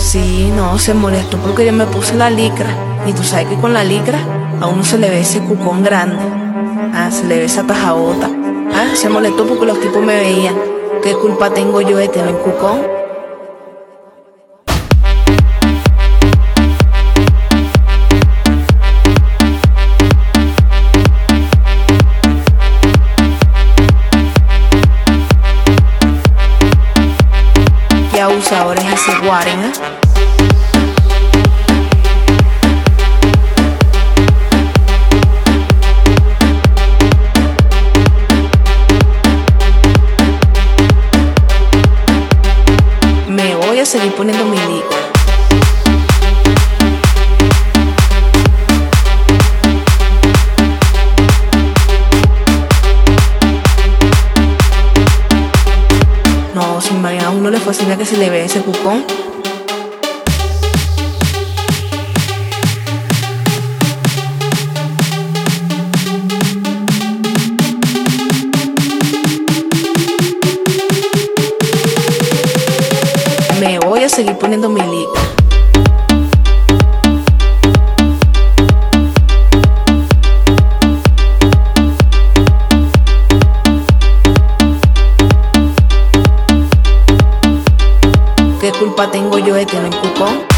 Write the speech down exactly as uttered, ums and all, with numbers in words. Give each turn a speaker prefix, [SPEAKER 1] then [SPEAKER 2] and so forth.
[SPEAKER 1] Sí, no, se molestó porque yo me puse la licra. Y tú sabes que con la licra a uno se le ve ese cucón grande. Ah, se le ve esa tajabota. Ah, se molestó porque los tipos me veían. ¿Qué culpa tengo yo de tener cucón? ¿Qué abusador es ese Warren, eh? Me voy a seguir poniendo mi licra. No, sin Mariana a uno le fascina que se le ve ese cucón. Me voy a seguir poniendo mi licra. ¿Qué culpa tengo yo de tener cucón?